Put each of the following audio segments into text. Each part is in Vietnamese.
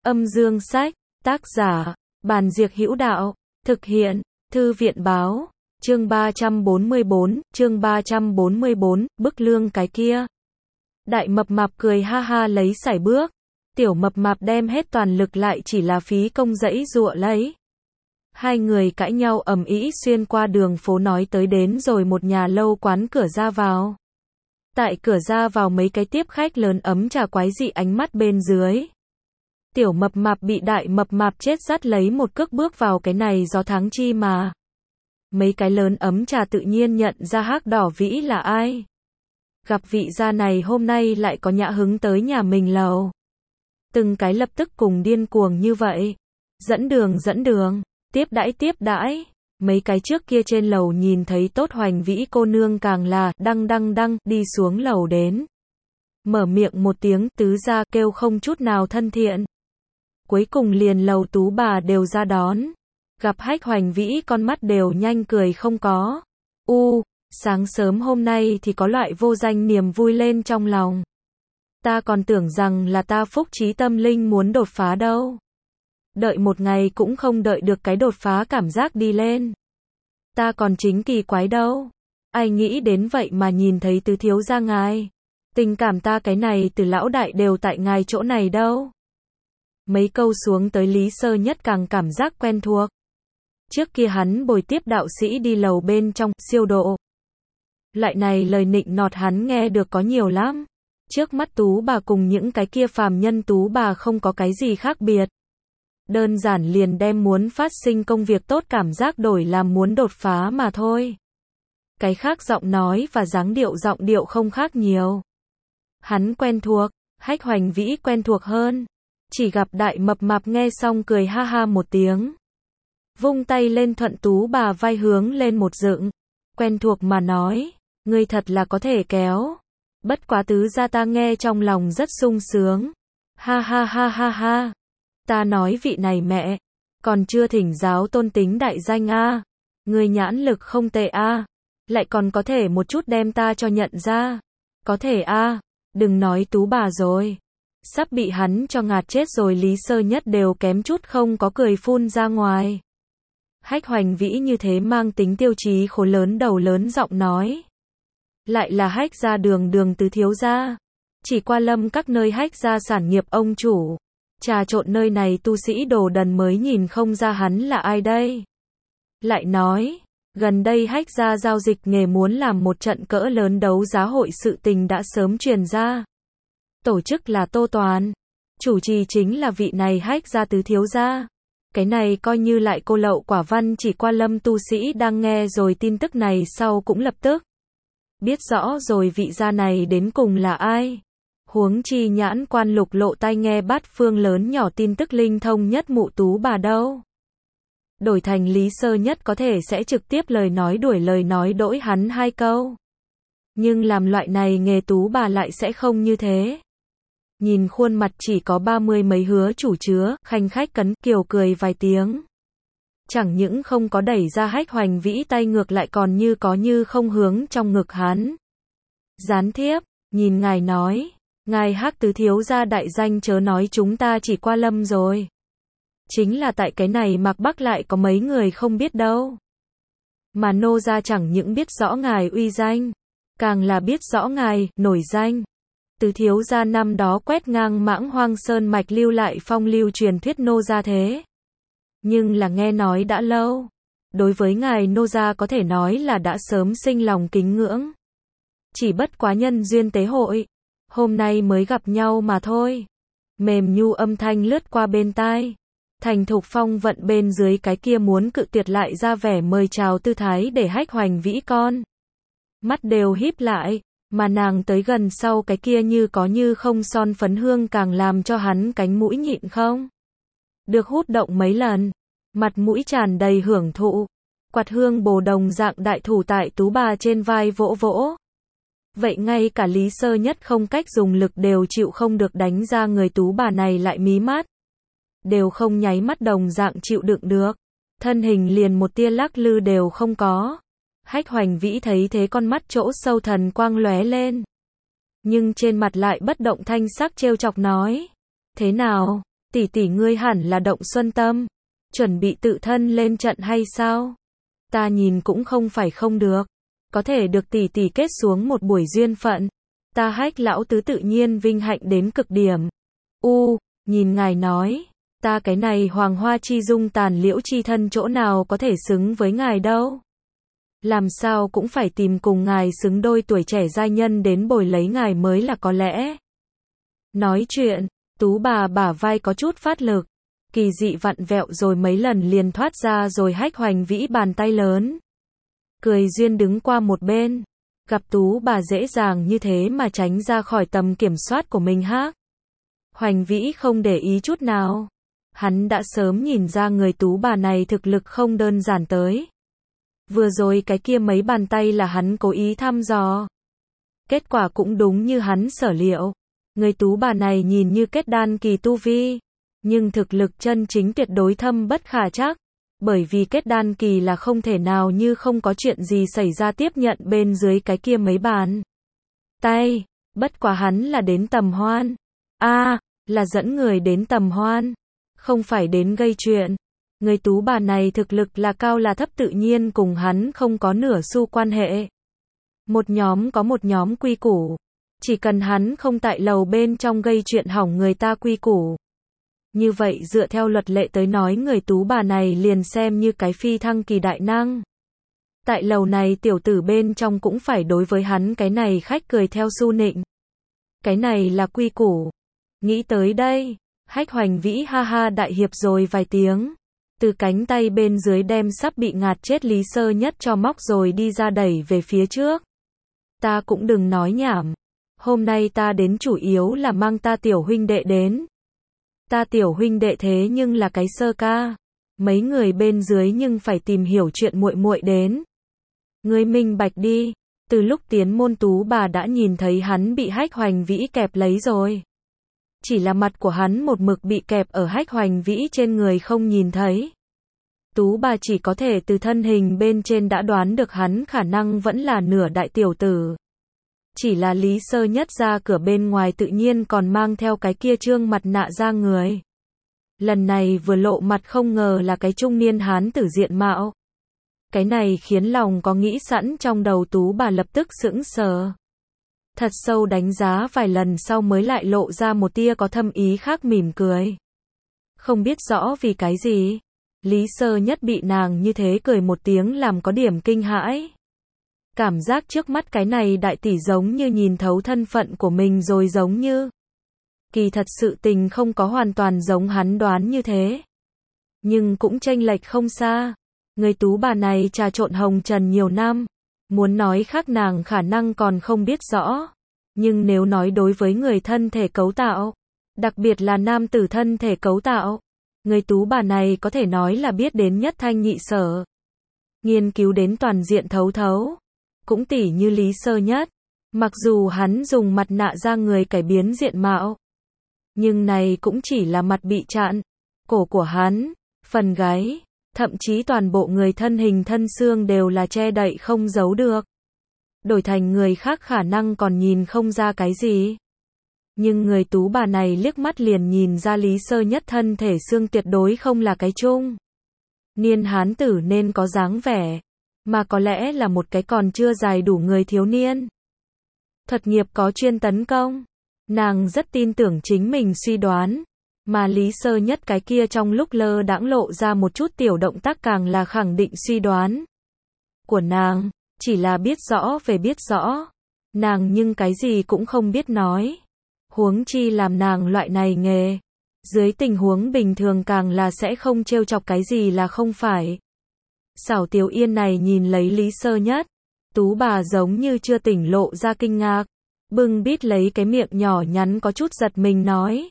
Âm dương sách, tác giả, Bàn Diệc Hữu Đạo, thực hiện, Thư viện báo, chương 344, bức lương cái kia. Đại mập mạp cười ha ha lấy sải bước, tiểu mập mạp đem hết toàn lực lại chỉ là phí công giãy giụa lấy. Hai người cãi nhau ầm ĩ xuyên qua đường phố nói tới đến rồi một nhà lâu quán cửa ra vào. Tại cửa ra vào mấy cái tiếp khách lớn ấm trà quái dị ánh mắt bên dưới. Tiểu mập mạp bị đại mập mạp chết dắt lấy một cước bước vào cái này gió tháng chi mà. Mấy cái lớn ấm trà tự nhiên nhận ra Hắc Đỏ Vĩ là ai. Gặp vị gia này hôm nay lại có nhã hứng tới nhà mình lầu. Từng cái lập tức cùng điên cuồng như vậy. Dẫn đường, tiếp đãi. Mấy cái trước kia trên lầu nhìn thấy Tốt Hoành Vĩ cô nương càng là đăng đi xuống lầu đến. Mở miệng một tiếng tứ gia kêu không chút nào thân thiện. Cuối cùng liền lầu tú bà đều ra đón. Gặp Hách Hoành Vĩ con mắt đều nhanh cười không có. Sáng sớm hôm nay thì có loại vô danh niềm vui lên trong lòng. Ta còn tưởng rằng là ta phúc trí tâm linh muốn đột phá đâu. Đợi một ngày cũng không đợi được cái đột phá cảm giác đi lên. Ta còn chính kỳ quái đâu. Ai nghĩ đến vậy mà nhìn thấy tứ thiếu gia ngài. Tình cảm ta cái này từ lão đại đều tại ngài chỗ này đâu. Mấy câu xuống tới Lý Sơ Nhất càng cảm giác quen thuộc. Trước kia hắn bồi tiếp đạo sĩ đi lầu bên trong, siêu độ. Loại này lời nịnh nọt hắn nghe được có nhiều lắm. Trước mắt tú bà cùng những cái kia phàm nhân tú bà không có cái gì khác biệt. Đơn giản liền đem muốn phát sinh công việc tốt cảm giác đổi làm muốn đột phá mà thôi. Cái khác giọng nói và dáng giọng điệu không khác nhiều. Hắn quen thuộc, Hách Hoành Vĩ quen thuộc hơn. Chỉ gặp đại mập mạp nghe xong cười ha ha một tiếng. Vung tay lên thuận tú bà vai hướng lên một dựng. Quen thuộc mà nói, ngươi thật là có thể kéo. Bất quá tứ gia ta nghe trong lòng rất sung sướng. Ha ha. Ta nói vị này mẹ, còn chưa thỉnh giáo tôn tính đại danh a. Ngươi nhãn lực không tệ a. Lại còn có thể một chút đem ta cho nhận ra. Có thể a. Đừng nói tú bà rồi. Sắp bị hắn cho ngạt chết rồi. Lý Sơ Nhất đều kém chút không có cười phun ra ngoài. Hách Hoành Vĩ như thế mang tính tiêu chí khổ lớn đầu lớn giọng nói. Lại là Hách gia đường tứ thiếu gia. Chỉ qua Lâm các nơi Hách gia sản nghiệp ông chủ. Trà trộn nơi này tu sĩ đồ đần mới nhìn không ra hắn là ai đây. Lại nói, gần đây Hách gia giao dịch nghề muốn làm một trận cỡ lớn đấu giá hội sự tình đã sớm truyền ra. Tổ chức là Tô Toàn. Chủ trì chính là vị này Hách gia tứ thiếu gia. Cái này coi như lại cô lậu quả văn. Chỉ qua Lâm tu sĩ đang nghe rồi tin tức này sau cũng lập tức biết rõ rồi vị gia này đến cùng là ai. Huống chi nhãn quan lục lộ tai nghe bát phương lớn nhỏ tin tức linh thông nhất mụ tú bà đâu. Đổi thành Lý Sơ Nhất có thể sẽ trực tiếp lời nói đỗi hắn hai câu. Nhưng làm loại này nghề tú bà lại sẽ không như thế. Nhìn khuôn mặt chỉ có 30 mấy hứa chủ chứa, khanh khách cấn kiều cười vài tiếng. Chẳng những không có đẩy ra Hách Hoành Vĩ tay ngược lại còn như có như không hướng trong ngực hắn. Gián thiếp, nhìn ngài nói. Ngài Hắc tứ thiếu gia đại danh chớ nói chúng ta chỉ qua Lâm rồi. Chính là tại cái này Mạc Bắc lại có mấy người không biết đâu. Mà nô gia chẳng những biết rõ ngài uy danh, càng là biết rõ ngài nổi danh. Tứ thiếu gia năm đó quét ngang Mãng Hoang Sơn mạch lưu lại phong lưu truyền thuyết nô gia thế. Nhưng là nghe nói đã lâu. Đối với ngài nô gia có thể nói là đã sớm sinh lòng kính ngưỡng. Chỉ bất quá nhân duyên tế hội. Hôm nay mới gặp nhau mà thôi. Mềm nhu âm thanh lướt qua bên tai. Thành thục phong vận bên dưới cái kia muốn cự tuyệt lại ra vẻ mời chào tư thái để Hách Hoành Vĩ con. Mắt đều híp lại, mà nàng tới gần sau cái kia như có như không son phấn hương càng làm cho hắn cánh mũi nhịn không được hút động mấy lần. Mặt mũi tràn đầy hưởng thụ. Quạt hương bồ đồng dạng đại thủ tại tú bà trên vai vỗ vỗ. Vậy ngay cả Lý Sơ Nhất không cách dùng lực đều chịu không được đánh ra người tú bà này lại mí mắt. Đều không nháy mắt đồng dạng chịu đựng được. Thân hình liền một tia lắc lư đều không có. Hách Hoành Vĩ thấy thế con mắt chỗ sâu thần quang lóe lên. Nhưng trên mặt lại bất động thanh sắc trêu chọc nói. Thế nào? Tỷ tỷ ngươi hẳn là động xuân tâm, chuẩn bị tự thân lên trận hay sao? Ta nhìn cũng không phải không được, có thể được tỷ tỷ kết xuống một buổi duyên phận, ta Hách lão tứ tự nhiên vinh hạnh đến cực điểm. Nhìn ngài nói, ta cái này hoàng hoa chi dung tàn liễu chi thân chỗ nào có thể xứng với ngài đâu. Làm sao cũng phải tìm cùng ngài xứng đôi tuổi trẻ giai nhân đến bồi lấy ngài mới là có lẽ. Nói chuyện, Tú bà bả vai có chút phát lực, kỳ dị vặn vẹo rồi mấy lần liền thoát ra rồi Hách Hoành Vĩ bàn tay lớn. Cười duyên đứng qua một bên, gặp Tú bà dễ dàng như thế mà tránh ra khỏi tầm kiểm soát của mình Hách Hoành Vĩ không để ý chút nào. Hắn đã sớm nhìn ra người Tú bà này thực lực không đơn giản tới. Vừa rồi cái kia mấy bàn tay là hắn cố ý thăm dò. Kết quả cũng đúng như hắn sở liệu. Người Tú bà này nhìn như kết đan kỳ tu vi, nhưng thực lực chân chính tuyệt đối thâm bất khả trắc. Bởi vì kết đan kỳ là không thể nào như không có chuyện gì xảy ra tiếp nhận bên dưới cái kia mấy bàn tay. Bất quá hắn là đến tầm hoan. Là dẫn người đến tầm hoan, không phải đến gây chuyện. Người Tú bà này thực lực là cao là thấp tự nhiên cùng hắn không có nửa xu quan hệ. Một nhóm có một nhóm quy củ. Chỉ cần hắn không tại lầu bên trong gây chuyện hỏng người ta quy củ. Như vậy dựa theo luật lệ tới nói người Tú bà này liền xem như cái phi thăng kỳ đại năng. Tại lầu này tiểu tử bên trong cũng phải đối với hắn cái này khách cười theo su nịnh. Cái này là quy củ. Nghĩ tới đây, Hách Hoành Vĩ ha ha đại hiệp rồi vài tiếng. Từ cánh tay bên dưới đem sắp bị ngạt chết Lý Sơ Nhất cho móc rồi đi ra đẩy về phía trước. Ta cũng đừng nói nhảm. Hôm nay ta đến chủ yếu là mang ta tiểu huynh đệ đến. Ta tiểu huynh đệ thế nhưng là cái sơ ca. Mấy người bên dưới nhưng phải tìm hiểu chuyện muội muội đến. Ngươi minh bạch đi. Từ lúc tiến môn Tú bà đã nhìn thấy hắn bị Hách Hoành Vĩ kẹp lấy rồi. Chỉ là mặt của hắn một mực bị kẹp ở Hách Hoành Vĩ trên người không nhìn thấy. Tú bà chỉ có thể từ thân hình bên trên đã đoán được hắn khả năng vẫn là nửa đại tiểu tử. Chỉ là Lý Sơ Nhất ra cửa bên ngoài tự nhiên còn mang theo cái kia trương mặt nạ ra người. Lần này vừa lộ mặt không ngờ là cái trung niên hán tử diện mạo. Cái này khiến lòng có nghĩ sẵn trong đầu Tú bà lập tức sững sờ. Thật sâu đánh giá vài lần sau mới lại lộ ra một tia có thâm ý khác mỉm cười. Không biết rõ vì cái gì. Lý Sơ Nhất bị nàng như thế cười một tiếng làm có điểm kinh hãi. Cảm giác trước mắt cái này đại tỷ giống như nhìn thấu thân phận của mình rồi giống như. Kỳ thật sự tình không có hoàn toàn giống hắn đoán như thế. Nhưng cũng chênh lệch không xa. Người Tú bà này trà trộn hồng trần nhiều năm. Muốn nói khác nàng khả năng còn không biết rõ. Nhưng nếu nói đối với người thân thể cấu tạo, đặc biệt là nam tử thân thể cấu tạo, người Tú bà này có thể nói là biết đến nhất thanh nhị sở. Nghiên cứu đến toàn diện thấu thấu. Cũng tỉ như Lý Sơ Nhất. Mặc dù hắn dùng mặt nạ ra người cải biến diện mạo. Nhưng này cũng chỉ là mặt bị chặn. Cổ của hắn, phần gáy, thậm chí toàn bộ người thân hình thân xương đều là che đậy không giấu được. Đổi thành người khác khả năng còn nhìn không ra cái gì. Nhưng người Tú bà này liếc mắt liền nhìn ra Lý Sơ Nhất thân thể xương tuyệt đối không là cái chung niên hán tử nên có dáng vẻ, mà có lẽ là một cái còn chưa dài đủ người thiếu niên. Thuật nghiệp có chuyên tấn công. Nàng rất tin tưởng chính mình suy đoán, mà Lý Sơ Nhất cái kia trong lúc lơ đãng lộ ra một chút tiểu động tác càng là khẳng định suy đoán của nàng, chỉ là biết rõ về biết rõ. Nàng nhưng cái gì cũng không biết nói. Huống chi làm nàng loại này nghề. Dưới tình huống bình thường càng là sẽ không trêu chọc cái gì là không phải. Xảo Tiểu Yên này nhìn lấy Lý Sơ Nhất. Tú bà giống như chưa tỉnh lộ ra kinh ngạc. Bưng bít lấy cái miệng nhỏ nhắn có chút giật mình nói.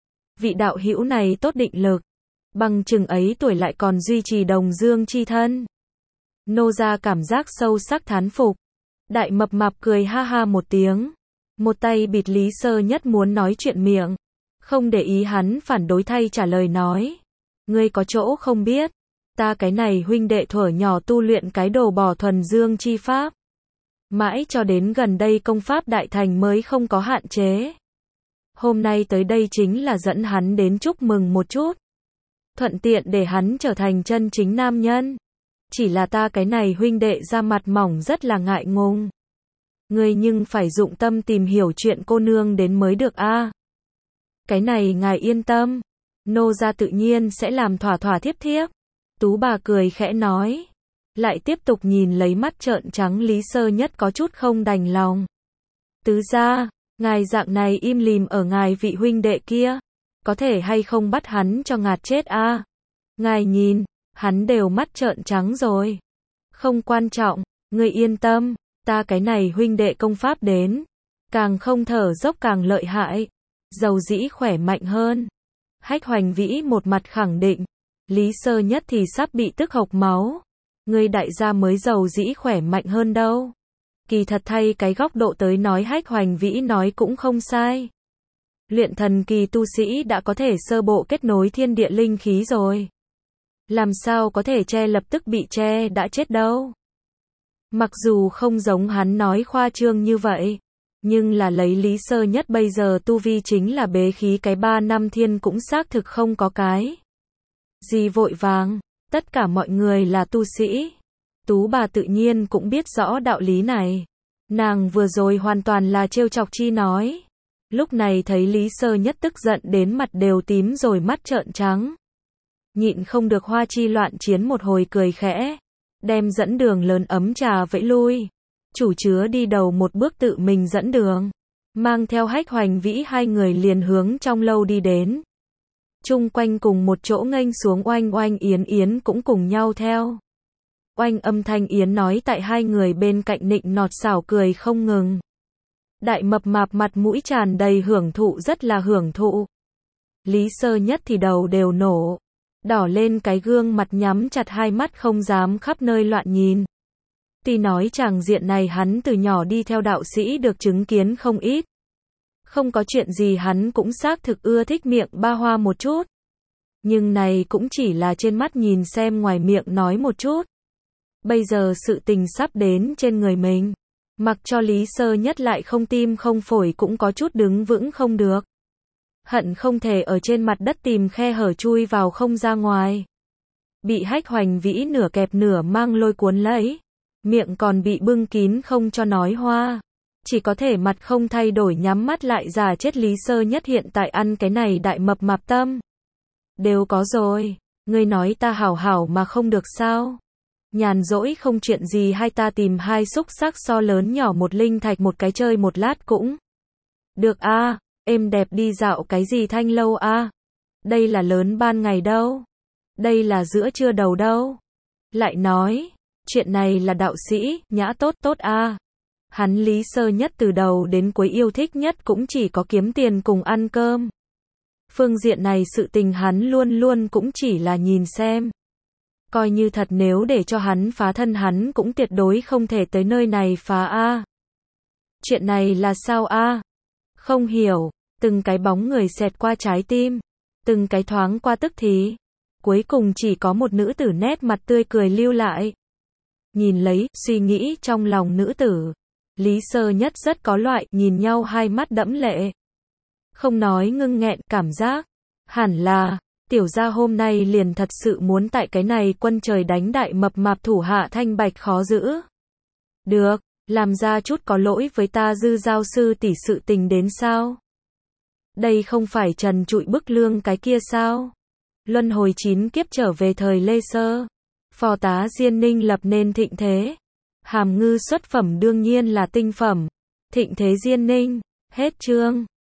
Vị đạo hữu này tốt định lực. Bằng chừng ấy tuổi lại còn duy trì đồng dương chi thân. Nô ra cảm giác sâu sắc thán phục. Đại mập mạp cười ha ha một tiếng. Một tay bịt Lý Sơ Nhất muốn nói chuyện miệng. Không để ý hắn phản đối thay trả lời nói. Ngươi có chỗ không biết. Ta cái này huynh đệ thuở nhỏ tu luyện cái đồ bỏ thuần dương chi pháp. Mãi cho đến gần đây công pháp đại thành mới không có hạn chế. Hôm nay tới đây chính là dẫn hắn đến chúc mừng một chút. Thuận tiện để hắn trở thành chân chính nam nhân. Chỉ là ta cái này huynh đệ da mặt mỏng rất là ngại ngùng. Ngươi nhưng phải dụng tâm tìm hiểu chuyện cô nương đến mới được a. Cái này ngài yên tâm. Nô gia tự nhiên sẽ làm thỏa thỏa thiếp thiếp. Tú bà cười khẽ nói. Lại tiếp tục nhìn lấy mắt trợn trắng Lý Sơ Nhất có chút không đành lòng. Tứ gia, ngài dạng này im lìm ở ngài vị huynh đệ kia. Có thể hay không bắt hắn cho ngạt chết a? Ngài nhìn, hắn đều mắt trợn trắng rồi. Không quan trọng, ngươi yên tâm, ta cái này huynh đệ công pháp đến. Càng không thở dốc càng lợi hại. Dầu dĩ khỏe mạnh hơn. Hách Hoành Vĩ một mặt khẳng định. Lý Sơ Nhất thì sắp bị tức hộc máu. Ngươi đại gia mới dầu dĩ khỏe mạnh hơn đâu. Kỳ thật thay cái góc độ tới nói Hách Hoành Vĩ nói cũng không sai. Luyện thần kỳ tu sĩ đã có thể sơ bộ kết nối thiên địa linh khí rồi. Làm sao có thể lập tức bị đã chết đâu. Mặc dù không giống hắn nói khoa trương như vậy. Nhưng là lấy Lý Sơ Nhất bây giờ tu vi chính là bế khí cái 3 năm thiên cũng xác thực không có cái gì vội vàng, tất cả mọi người là tu sĩ. Tú bà tự nhiên cũng biết rõ đạo lý này. Nàng vừa rồi hoàn toàn là trêu chọc chi nói. Lúc này thấy Lý Sơ Nhất tức giận đến mặt đều tím rồi mắt trợn trắng. Nhịn không được hoa chi loạn chiến một hồi cười khẽ. Đem dẫn đường lớn ấm trà vẫy lui. Chủ chứa đi đầu một bước tự mình dẫn đường. Mang theo Hách Hoành Vĩ hai người liền hướng trong lâu đi đến. Chung quanh cùng một chỗ nghênh xuống Oanh Oanh Yến Yến cũng cùng nhau theo. Oanh âm thanh Yến nói tại hai người bên cạnh nịnh nọt xảo cười không ngừng. Đại mập mạp mặt mũi tràn đầy hưởng thụ rất là hưởng thụ. Lý Sơ Nhất thì đầu đều nổ. Đỏ lên cái gương mặt nhắm chặt hai mắt không dám khắp nơi loạn nhìn. Tuy nói chàng diện này hắn từ nhỏ đi theo đạo sĩ được chứng kiến không ít. Không có chuyện gì hắn cũng xác thực ưa thích miệng ba hoa một chút. Nhưng này cũng chỉ là trên mắt nhìn xem ngoài miệng nói một chút. Bây giờ sự tình sắp đến trên người mình. Mặc cho Lý Sơ Nhất lại không tim không phổi cũng có chút đứng vững không được. Hận không thể ở trên mặt đất tìm khe hở chui vào không ra ngoài. Bị Hách Hoành Vĩ nửa kẹp nửa mang lôi cuốn lấy. Miệng còn bị bưng kín không cho nói hoa. Chỉ có thể mặt không thay đổi nhắm mắt lại giả chết. Lý Sơ Nhất hiện tại ăn cái này đại mập mạp tâm. Đều có rồi. Ngươi nói ta hảo hảo mà không được sao? Nhàn rỗi không chuyện gì hay ta tìm hai xúc xắc so lớn nhỏ một linh thạch một cái chơi một lát cũng được a. Êm đẹp đi dạo cái gì thanh lâu a. Đây là lớn ban ngày đâu. Đây là giữa trưa đầu đâu. Lại nói, chuyện này là đạo sĩ, nhã tốt tốt a. Hắn Lý Sơ Nhất từ đầu đến cuối yêu thích nhất cũng chỉ có kiếm tiền cùng ăn cơm. Phương diện này sự tình hắn luôn luôn cũng chỉ là nhìn xem. Coi như thật nếu để cho hắn phá thân hắn cũng tuyệt đối không thể tới nơi này phá a. Chuyện này là sao a? Không hiểu, từng cái bóng người xẹt qua trái tim, từng cái thoáng qua tức thì. Cuối cùng chỉ có một nữ tử nét mặt tươi cười lưu lại. Nhìn lấy, suy nghĩ trong lòng nữ tử. Lý Sơ Nhất rất có loại, nhìn nhau hai mắt đẫm lệ. Không nói ngưng nghẹn cảm giác. Hẳn là, tiểu gia hôm nay liền thật sự muốn tại cái này quân trời đánh đại mập mạp thủ hạ thanh bạch khó giữ. Được, làm ra chút có lỗi với ta Dư Giao sư tỷ sự tình đến sao? Đây không phải trần trụi bức lương cái kia sao? Luân hồi 9 kiếp trở về thời Lê Sơ. Phò tá Diên Ninh lập nên thịnh thế. Hàm ngư xuất phẩm đương nhiên là tinh phẩm. Thịnh thế Diên Ninh. Hết chương.